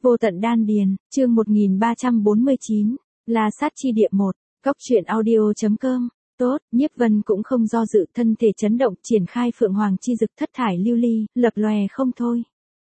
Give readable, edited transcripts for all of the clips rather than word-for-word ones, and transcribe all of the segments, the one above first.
Vô tận đan điền, chương 1349, La sát chi địa 1, Cóc truyện audio.com. Tốt, Nhiếp Vân cũng không do dự, thân thể chấn động, triển khai Phượng Hoàng chi dực thất thải lưu ly, lập lòe không thôi.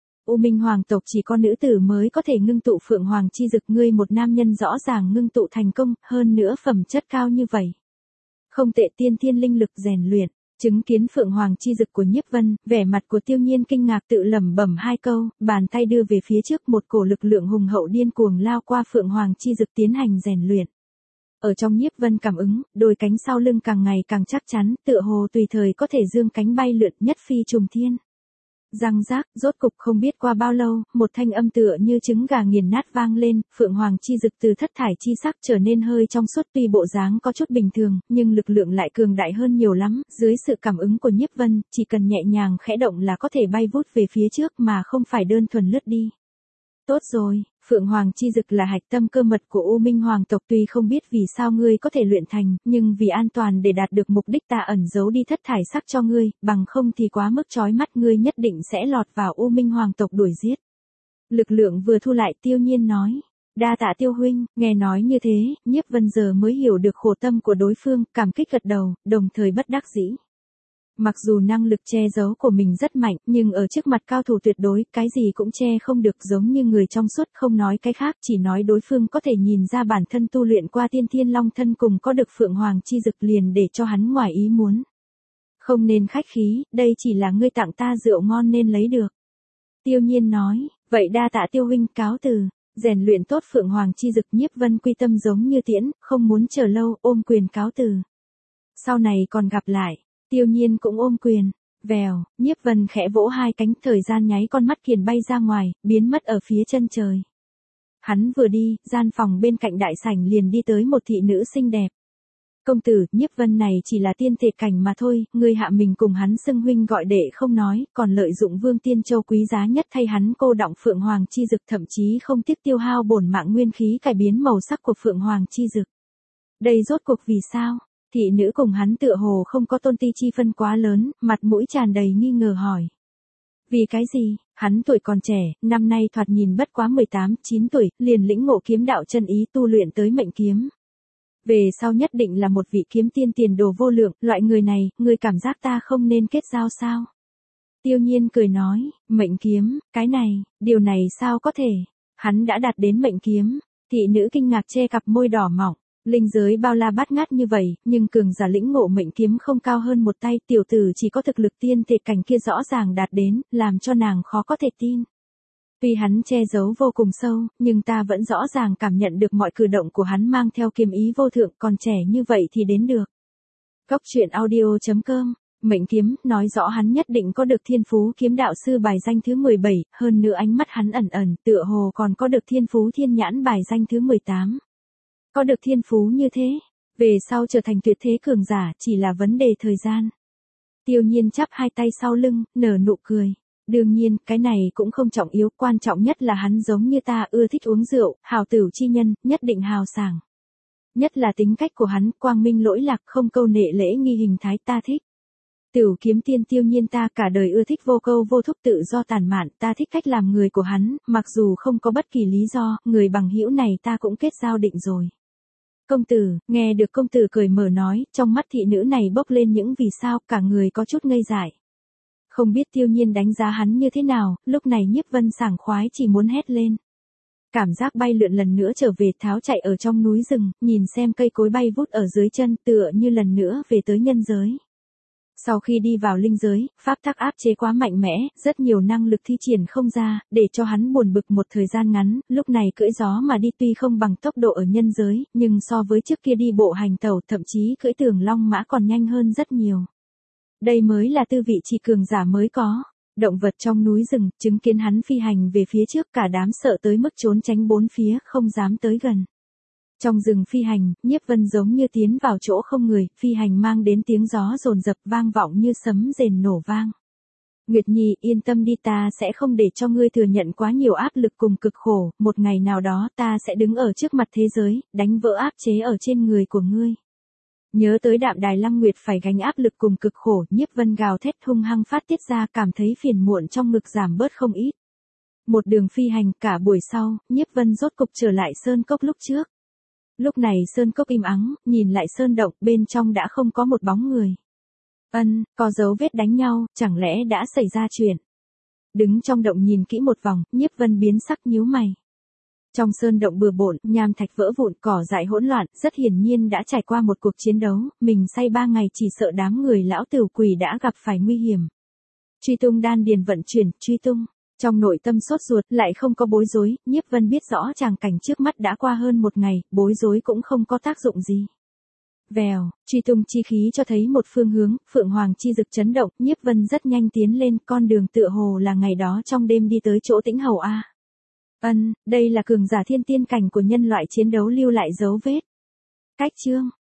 U Minh Hoàng tộc chỉ có nữ tử mới có thể ngưng tụ Phượng Hoàng chi dực, ngươi một nam nhân rõ ràng ngưng tụ thành công, hơn nữa phẩm chất cao như vậy. Không tệ, tiên thiên linh lực rèn luyện. Chứng kiến Phượng Hoàng chi dực của Nhiếp Vân, vẻ mặt của Tiêu Nhiên kinh ngạc, tự lẩm bẩm hai câu, bàn tay đưa về phía trước, một cổ lực lượng hùng hậu điên cuồng lao qua Phượng Hoàng chi dực tiến hành rèn luyện. Ở trong Nhiếp Vân cảm ứng, đôi cánh sau lưng càng ngày càng chắc chắn, tựa hồ tùy thời có thể dương cánh bay lượn, nhất phi trùng thiên. Răng rác, rốt cục không biết qua bao lâu, một thanh âm tựa như trứng gà nghiền nát vang lên, Phượng Hoàng chi dực từ thất thải chi sắc trở nên hơi trong suốt, tuy bộ dáng có chút bình thường, nhưng lực lượng lại cường đại hơn nhiều lắm, dưới sự cảm ứng của Nhiếp Vân, chỉ cần nhẹ nhàng khẽ động là có thể bay vút về phía trước mà không phải đơn thuần lướt đi. Tốt rồi, Phượng Hoàng chi dực là hạch tâm cơ mật của U Minh Hoàng tộc, tuy không biết vì sao ngươi có thể luyện thành, nhưng vì an toàn để đạt được mục đích ta ẩn giấu đi thất thải sắc cho ngươi, bằng không thì quá mức chói mắt, ngươi nhất định sẽ lọt vào U Minh Hoàng tộc đuổi giết. Lực lượng vừa thu lại, Tiêu Nhiên nói, đa tạ Tiêu huynh. Nghe nói như thế, Nhiếp Vân giờ mới hiểu được khổ tâm của đối phương, cảm kích gật đầu, đồng thời bất đắc dĩ. Mặc dù năng lực che giấu của mình rất mạnh, nhưng ở trước mặt cao thủ tuyệt đối, cái gì cũng che không được, giống như người trong suốt, không nói cái khác, chỉ nói đối phương có thể nhìn ra bản thân tu luyện qua tiên thiên long thân cùng có được Phượng Hoàng chi dực liền để cho hắn ngoài ý muốn. Không nên khách khí, đây chỉ là ngươi tặng ta rượu ngon nên lấy được. Tiêu Nhiên nói, vậy đa tạ Tiêu huynh, cáo từ. Rèn luyện tốt Phượng Hoàng chi dực, Nhiếp Vân quy tâm giống như tiễn, không muốn chờ lâu, ôm quyền cáo từ. Sau này còn gặp lại. Tiêu Nhiên cũng ôm quyền. Vèo, Nhiếp Vân khẽ vỗ hai cánh, thời gian nháy con mắt kiền bay ra ngoài, biến mất ở phía chân trời. Hắn vừa đi, gian phòng bên cạnh đại sảnh liền đi tới một thị nữ xinh đẹp. Công tử, Nhiếp Vân này chỉ là tiên thể cảnh mà thôi, ngươi hạ mình cùng hắn xưng huynh gọi đệ không nói, còn lợi dụng Vương Tiên Châu quý giá nhất thay hắn cô đọng Phượng Hoàng chi dực, thậm chí không tiếc tiêu hao bổn mạng nguyên khí cải biến màu sắc của Phượng Hoàng chi dực. Đây rốt cuộc vì sao? Thị nữ cùng hắn tựa hồ không có tôn ti chi phân quá lớn, mặt mũi tràn đầy nghi ngờ hỏi. Vì cái gì? Hắn tuổi còn trẻ, năm nay thoạt nhìn bất quá 18, 9 tuổi, liền lĩnh ngộ kiếm đạo chân ý, tu luyện tới mệnh kiếm. Về sau nhất định là một vị kiếm tiên tiền đồ vô lượng, loại người này, người cảm giác ta không nên kết giao sao? Tiêu Nhiên cười nói, mệnh kiếm, cái này, điều này sao có thể? Hắn đã đạt đến mệnh kiếm. Thị nữ kinh ngạc che cặp môi đỏ mỏng. Linh giới bao la bát ngát như vậy, nhưng cường giả lĩnh ngộ mệnh kiếm không cao hơn một tay, tiểu tử chỉ có thực lực tiên thể cảnh kia rõ ràng đạt đến, làm cho nàng khó có thể tin. Tuy hắn che giấu vô cùng sâu, nhưng ta vẫn rõ ràng cảm nhận được mọi cử động của hắn mang theo kiếm ý vô thượng, còn trẻ như vậy thì đến được. Cóc truyện audio.com. Mệnh kiếm, nói rõ hắn nhất định có được thiên phú kiếm đạo sư bài danh thứ 17, hơn nữa ánh mắt hắn ẩn ẩn, tựa hồ còn có được thiên phú thiên nhãn bài danh thứ 18. Có được thiên phú như thế, về sau trở thành tuyệt thế cường giả chỉ là vấn đề thời gian. Tiêu Nhiên chắp hai tay sau lưng, nở nụ cười. Đương nhiên, cái này cũng không trọng yếu, quan trọng nhất là hắn giống như ta, ưa thích uống rượu, hào tửu chi nhân, nhất định hào sảng. Nhất là tính cách của hắn, quang minh lỗi lạc, không câu nệ lễ nghi hình thái, ta thích. Tửu kiếm tiên Tiêu Nhiên ta cả đời ưa thích vô câu vô thúc, tự do tản mạn, ta thích cách làm người của hắn, mặc dù không có bất kỳ lý do, người bằng hữu này ta cũng kết giao định rồi. Công tử, nghe được công tử cười mở nói, trong mắt thị nữ này bốc lên những vì sao, cả người có chút ngây dại. Không biết Tiêu Nhiên đánh giá hắn như thế nào, lúc này Nhiếp Vân sảng khoái chỉ muốn hét lên. Cảm giác bay lượn lần nữa trở về, tháo chạy ở trong núi rừng, nhìn xem cây cối bay vút ở dưới chân, tựa như lần nữa về tới nhân giới. Sau khi đi vào linh giới, pháp tắc áp chế quá mạnh mẽ, rất nhiều năng lực thi triển không ra, để cho hắn buồn bực một thời gian ngắn, lúc này cưỡi gió mà đi tuy không bằng tốc độ ở nhân giới, nhưng so với trước kia đi bộ hành tàu, thậm chí cưỡi tường long mã còn nhanh hơn rất nhiều. Đây mới là tư vị chỉ cường giả mới có. Động vật trong núi rừng, chứng kiến hắn phi hành về phía trước, cả đám sợ tới mức trốn tránh bốn phía, không dám tới gần. Trong rừng phi hành, Nhiếp Vân giống như tiến vào chỗ không người, phi hành mang đến tiếng gió dồn dập vang vọng như sấm rền nổ vang. Nguyệt Nhi, yên tâm đi, ta sẽ không để cho ngươi thừa nhận quá nhiều áp lực cùng cực khổ, một ngày nào đó ta sẽ đứng ở trước mặt thế giới, đánh vỡ áp chế ở trên người của ngươi. Nhớ tới Đạm Đài Lăng Nguyệt phải gánh áp lực cùng cực khổ, Nhiếp Vân gào thét hung hăng phát tiết ra, cảm thấy phiền muộn trong ngực giảm bớt không ít. Một đường phi hành cả buổi sau, Nhiếp Vân rốt cục trở lại sơn cốc lúc trước. Lúc này sơn cốc im ắng, nhìn lại sơn động bên trong đã không có một bóng người. Có dấu vết đánh nhau, chẳng lẽ đã xảy ra chuyện. Đứng trong động nhìn kỹ một vòng, Nhiếp Vân biến sắc nhíu mày. Trong sơn động bừa bộn, nham thạch vỡ vụn, cỏ dại hỗn loạn, rất hiển nhiên đã trải qua một cuộc chiến đấu, mình say 3 ngày chỉ sợ đám người lão tửu quỷ đã gặp phải nguy hiểm. Truy tung đan điền vận chuyển, truy tung. Trong nội tâm sốt ruột, lại không có bối rối, Nhiếp Vân biết rõ tràng cảnh trước mắt đã qua hơn một ngày, bối rối cũng không có tác dụng gì. Vèo, truy tung chi khí cho thấy một phương hướng, Phượng Hoàng chi dực chấn động, Nhiếp Vân rất nhanh tiến lên, con đường tựa hồ là ngày đó trong đêm đi tới chỗ Tĩnh Hầu A. Đây là cường giả thiên tiên cảnh của nhân loại chiến đấu lưu lại dấu vết. Cách chương